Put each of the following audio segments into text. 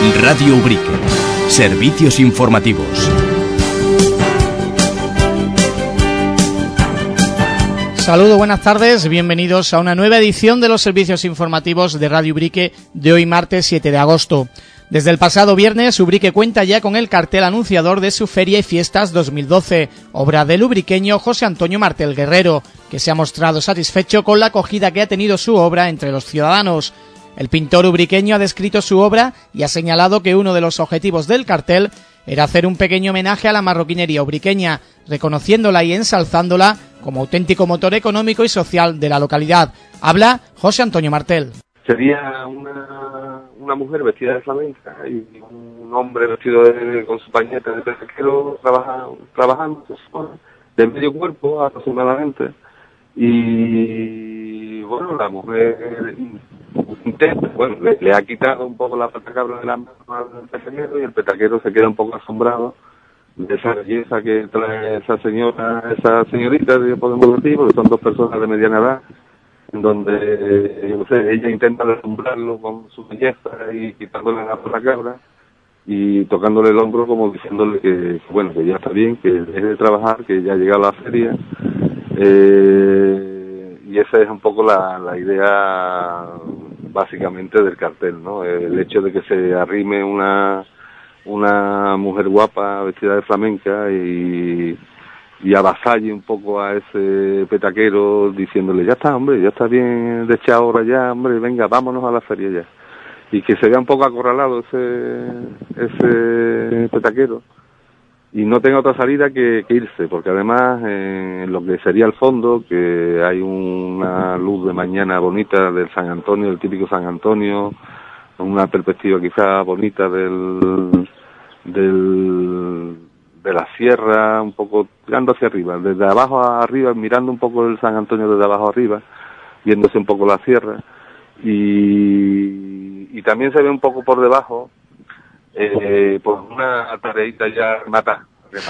Radio Ubrique. Servicios informativos. Saludos, buenas tardes, bienvenidos a una nueva edición de los servicios informativos de Radio Ubrique de hoy martes 7 de agosto. Desde el pasado viernes, Ubrique cuenta ya con el cartel anunciador de su Feria y Fiestas 2012, obra del ubriqueño José Antonio Martel Guerrero, que se ha mostrado satisfecho con la acogida que ha tenido su obra entre los ciudadanos. El pintor ubriqueño ha descrito su obra y ha señalado que uno de los objetivos del cartel era hacer un pequeño homenaje a la marroquinería ubriqueña, reconociéndola y ensalzándola como auténtico motor económico y social de la localidad. Habla José Antonio Martel. Sería una mujer vestida de flamenca y un hombre vestido con su pañete de pesquero trabajando de medio cuerpo aproximadamente. Y bueno, la mujer intenta, le ha quitado un poco la patacabra de la mano al petaquero y el petaquero se queda un poco asombrado de esa belleza que trae esa señorita, podemos decir, porque son dos personas de mediana edad, en donde, yo no sé, ella intenta deslumbrarlo con su belleza y quitándole la patacabra y tocándole el hombro como diciéndole que ya está bien, que deje de trabajar, que ya ha llegado a la feria. Y esa es un poco la idea básicamente del cartel, ¿no? El hecho de que se arrime una mujer guapa vestida de flamenca y avasalle un poco a ese petaquero diciéndole, ya está, hombre, ya está bien de echar ahora ya, hombre, venga, vámonos a la feria ya. Y que se vea un poco acorralado ese petaquero y no tenga otra salida que irse, porque además en lo que sería el fondo, que hay una luz de mañana bonita del San Antonio, el típico San Antonio, una perspectiva quizá bonita de la sierra, un poco tirando hacia arriba, desde abajo a arriba, mirando un poco el San Antonio desde abajo arriba, viéndose un poco la sierra, y también se ve un poco por debajo pues una tareita ya rematada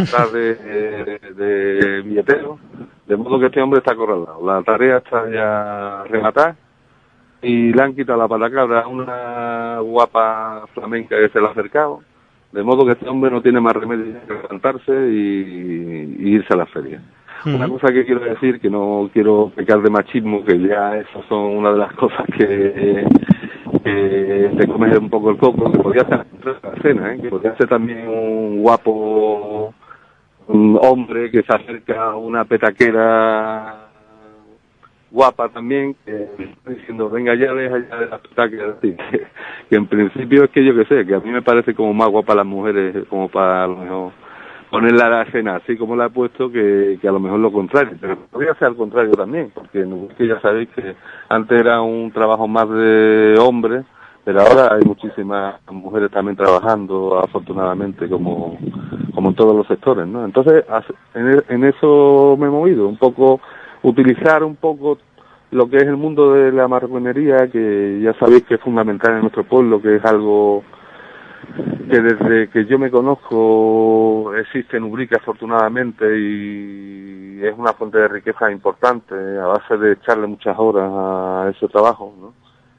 de billetero, de modo que este hombre está acorralado. La tarea está ya rematada y le han quitado la patacabra a una guapa flamenca que se le ha acercado, de modo que este hombre no tiene más remedio que levantarse y irse a la feria. Una cosa que quiero decir, que no quiero pecar de machismo, que ya esas son una de las cosas que te comes un poco el coco, que podría ser la cena, que podría ser también un guapo hombre que se acerca a una petaquera guapa también, que está diciendo, venga ya, deja ya de las petaqueras, que en principio es que yo que sé, que a mí me parece como más guapa las mujeres, como para a lo mejor ponerla a la cena así como la he puesto, que a lo mejor lo contrario, pero podría ser al contrario también, porque ya sabéis que antes era un trabajo más de hombres, pero ahora hay muchísimas mujeres también trabajando, afortunadamente, como en todos los sectores, ¿no? Entonces, en eso me he movido, un poco, utilizar un poco lo que es el mundo de la marroquinería, que ya sabéis que es fundamental en nuestro pueblo, que es algo que desde que yo me conozco existe en Ubrique afortunadamente y es una fuente de riqueza importante a base de echarle muchas horas a ese trabajo, ¿no?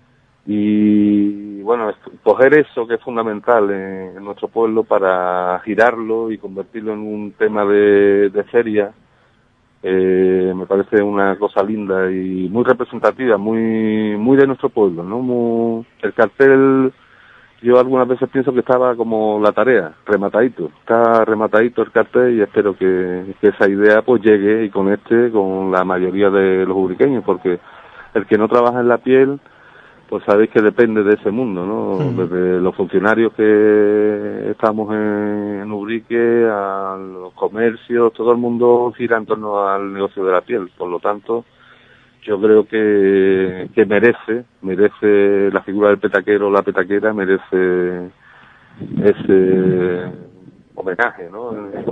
Y bueno, coger eso que es fundamental en nuestro pueblo para girarlo y convertirlo en un tema de feria, me parece una cosa linda y muy representativa, muy de nuestro pueblo, ¿no? El cartel, yo algunas veces pienso que estaba como la tarea, rematadito. Está rematadito el cartel y espero que esa idea pues llegue y conecte con la mayoría de los ubriqueños, porque el que no trabaja en la piel, pues sabéis que depende de ese mundo, ¿no? Desde los funcionarios que estamos en Ubrique, a los comercios, todo el mundo gira en torno al negocio de la piel. Por lo tanto, yo creo que merece la figura del petaquero o la petaquera, merece ese homenaje, ¿no?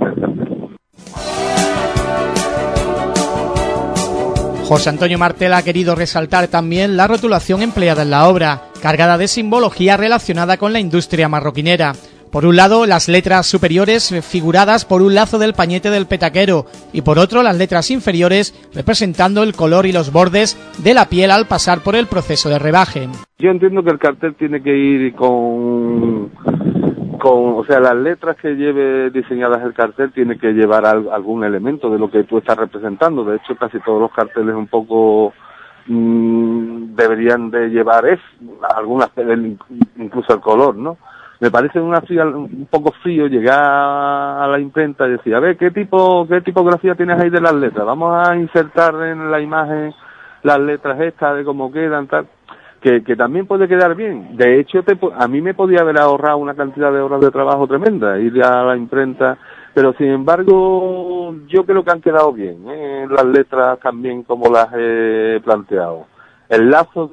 José Antonio Martel ha querido resaltar también la rotulación empleada en la obra, cargada de simbología relacionada con la industria marroquinera. Por un lado, las letras superiores figuradas por un lazo del pañete del petaquero y por otro las letras inferiores representando el color y los bordes de la piel al pasar por el proceso de rebaje. Yo entiendo que el cartel tiene que ir o sea, las letras que lleve diseñadas el cartel tiene que llevar algún elemento de lo que tú estás representando. De hecho, casi todos los carteles un poco deberían de llevar algunas, incluso el color, ¿no? Me parece un poco frío llegar a la imprenta y decir, a ver, ¿qué tipografía tienes ahí de las letras? Vamos a insertar en la imagen las letras estas de cómo quedan, tal. Que también puede quedar bien. De hecho, a mí me podía haber ahorrado una cantidad de horas de trabajo tremenda, ir a la imprenta, pero sin embargo, yo creo que han quedado bien, las letras también como las he planteado. El lazo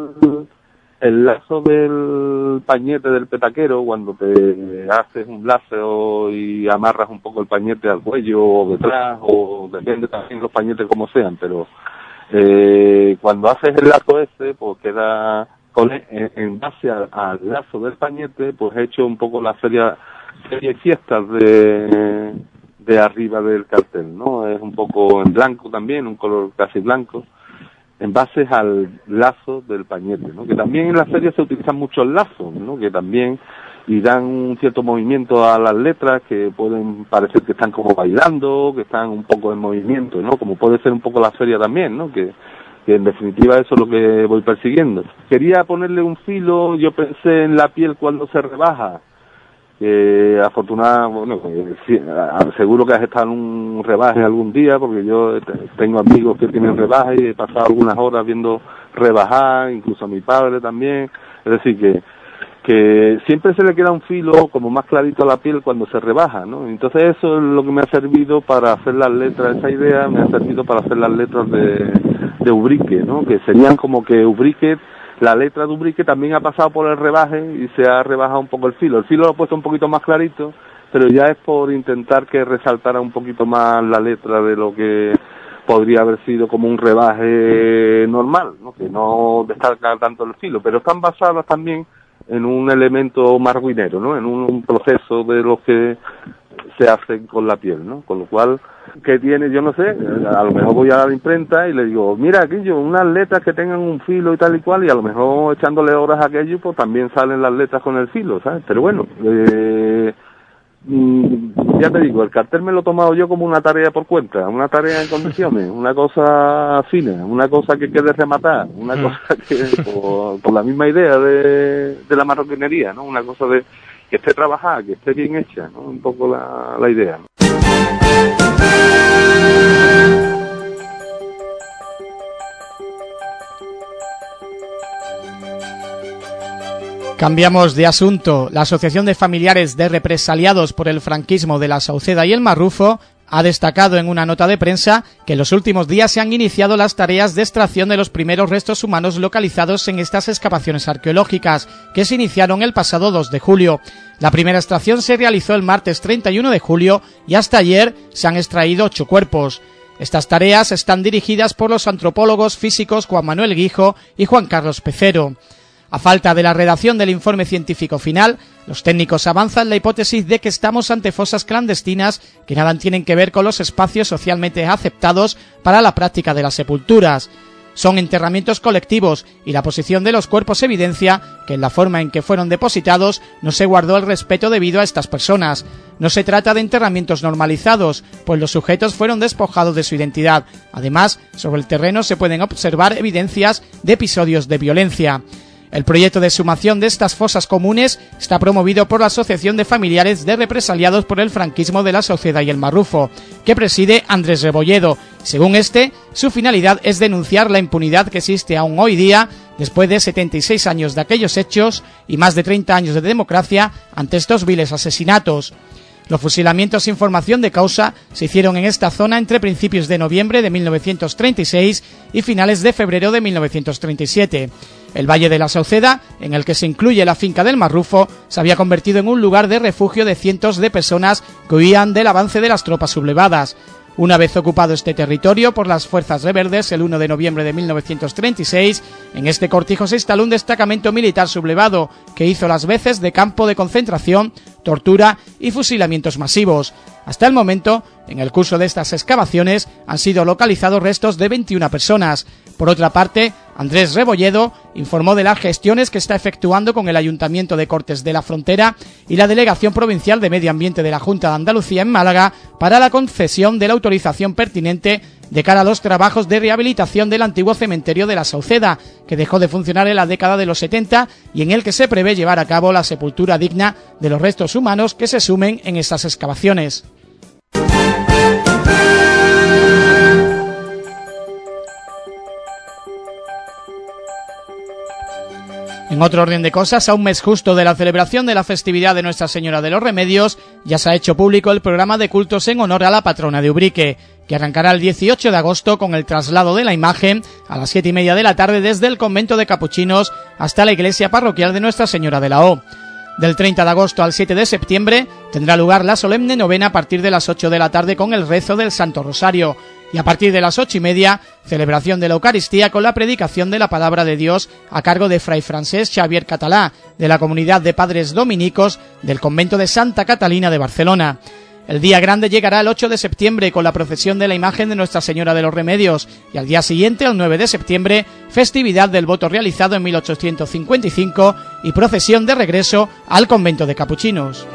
del pañete del petaquero, cuando te haces un lazo y amarras un poco el pañete al cuello o detrás, o depende también los pañetes como sean, pero cuando haces el lazo pues queda en base al lazo del pañete, pues he hecho un poco la serie y fiestas de arriba del cartel, ¿no? Es un poco en blanco también, un color casi blanco, en base al lazo del pañete, ¿no? Que también en la serie se utilizan muchos lazos, ¿no? Que también y dan un cierto movimiento a las letras que pueden parecer que están como bailando, que están un poco en movimiento, ¿no? Como puede ser un poco la feria también, ¿no? Que en definitiva eso es lo que voy persiguiendo. Quería ponerle un filo, yo pensé en la piel cuando se rebaja, seguro que has estado en un rebaje algún día, porque yo tengo amigos que tienen rebaje y he pasado algunas horas viendo rebajar, incluso a mi padre también, es decir que siempre se le queda un filo como más clarito a la piel cuando se rebaja, ¿no? Entonces eso es lo que me ha servido para hacer las letras, esa idea me ha servido para hacer las letras de Ubrique, ¿no? Que serían como que Ubrique, la letra de Ubrique también ha pasado por el rebaje y se ha rebajado un poco el filo. El filo lo he puesto un poquito más clarito, pero ya es por intentar que resaltara un poquito más la letra de lo que podría haber sido como un rebaje normal, ¿no? Que no destaca tanto el filo, pero están basadas también en un elemento marguinero, ¿no? En un proceso de lo que se hacen con la piel, ¿no? Con lo cual, ¿qué tiene? Yo no sé, a lo mejor voy a la imprenta y le digo, mira, aquello, unas letras que tengan un filo y tal y cual, y a lo mejor echándole horas a aquello, pues también salen las letras con el filo, ¿sabes? Pero bueno, ya te digo, el cartel me lo he tomado yo como una tarea por cuenta, una tarea en condiciones, una cosa fina, una cosa que quede rematar, una cosa que, por la misma idea de la marroquinería, ¿no? Una cosa de que esté trabajada, que esté bien hecha, ¿no? Un poco la idea, ¿no? Cambiamos de asunto. La Asociación de Familiares de Represaliados por el Franquismo de la Sauceda y el Marrufo ha destacado en una nota de prensa que en los últimos días se han iniciado las tareas de extracción de los primeros restos humanos localizados en estas excavaciones arqueológicas, que se iniciaron el pasado 2 de julio. La primera extracción se realizó el martes 31 de julio y hasta ayer se han extraído 8 cuerpos. Estas tareas están dirigidas por los antropólogos físicos Juan Manuel Guijo y Juan Carlos Pecero. A falta de la redacción del informe científico final, los técnicos avanzan la hipótesis de que estamos ante fosas clandestinas que nada tienen que ver con los espacios socialmente aceptados para la práctica de las sepulturas. Son enterramientos colectivos y la posición de los cuerpos evidencia que en la forma en que fueron depositados no se guardó el respeto debido a estas personas. No se trata de enterramientos normalizados, pues los sujetos fueron despojados de su identidad. Además, sobre el terreno se pueden observar evidencias de episodios de violencia. El proyecto de exhumación de estas fosas comunes está promovido por la Asociación de Familiares de Represaliados por el Franquismo de la Sauceda y el Marrufo, que preside Andrés Rebolledo. Según este, su finalidad es denunciar la impunidad que existe aún hoy día, después de 76 años de aquellos hechos y más de 30 años de democracia ante estos viles asesinatos. Los fusilamientos sin formación de causa se hicieron en esta zona entre principios de noviembre de 1936 y finales de febrero de 1937. El Valle de la Sauceda, en el que se incluye la finca del Marrufo, se había convertido en un lugar de refugio de cientos de personas que huían del avance de las tropas sublevadas. Una vez ocupado este territorio por las fuerzas rebeldes el 1 de noviembre de 1936, en este cortijo se instaló un destacamento militar sublevado que hizo las veces de campo de concentración, tortura y fusilamientos masivos. Hasta el momento, en el curso de estas excavaciones, han sido localizados restos de 21 personas. Por otra parte, Andrés Rebolledo informó de las gestiones que está efectuando con el Ayuntamiento de Cortes de la Frontera y la Delegación Provincial de Medio Ambiente de la Junta de Andalucía en Málaga para la concesión de la autorización pertinente de cara a los trabajos de rehabilitación del antiguo cementerio de la Sauceda, que dejó de funcionar en la década de los 70 y en el que se prevé llevar a cabo la sepultura digna de los restos humanos que se sumen en estas excavaciones. En otro orden de cosas, a un mes justo de la celebración de la festividad de Nuestra Señora de los Remedios, ya se ha hecho público el programa de cultos en honor a la patrona de Ubrique, que arrancará el 18 de agosto con el traslado de la imagen a las 7:30 de la tarde desde el convento de Capuchinos hasta la iglesia parroquial de Nuestra Señora de la O. Del 30 de agosto al 7 de septiembre tendrá lugar la solemne novena a partir de las 8 de la tarde con el rezo del Santo Rosario, y a partir de las 8:30, celebración de la Eucaristía con la predicación de la Palabra de Dios a cargo de Fray Francesc Xavier Catalá, de la Comunidad de Padres Dominicos del Convento de Santa Catalina de Barcelona. El día grande llegará el 8 de septiembre con la procesión de la imagen de Nuestra Señora de los Remedios y al día siguiente, el 9 de septiembre, festividad del voto realizado en 1855 y procesión de regreso al convento de Capuchinos.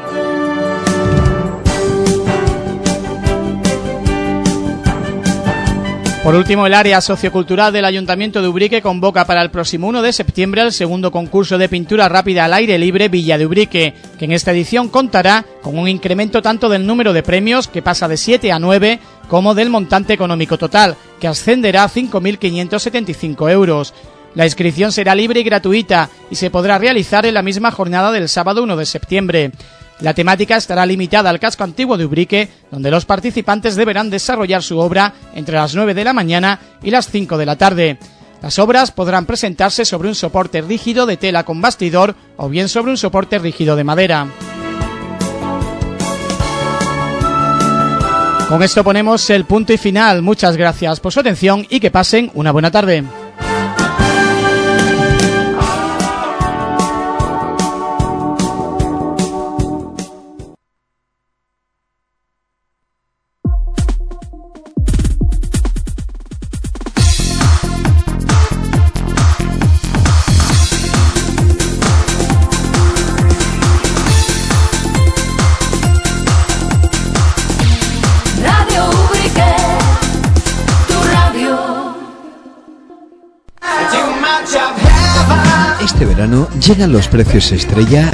Por último, el área sociocultural del Ayuntamiento de Ubrique convoca para el próximo 1 de septiembre el segundo concurso de pintura rápida al aire libre Villa de Ubrique, que en esta edición contará con un incremento tanto del número de premios, que pasa de 7 a 9, como del montante económico total, que ascenderá a 5.575 euros. La inscripción será libre y gratuita y se podrá realizar en la misma jornada del sábado 1 de septiembre. La temática estará limitada al casco antiguo de Ubrique, donde los participantes deberán desarrollar su obra entre las 9 de la mañana y las 5 de la tarde. Las obras podrán presentarse sobre un soporte rígido de tela con bastidor o bien sobre un soporte rígido de madera. Con esto ponemos el punto y final. Muchas gracias por su atención y que pasen una buena tarde. Este verano llegan los precios estrella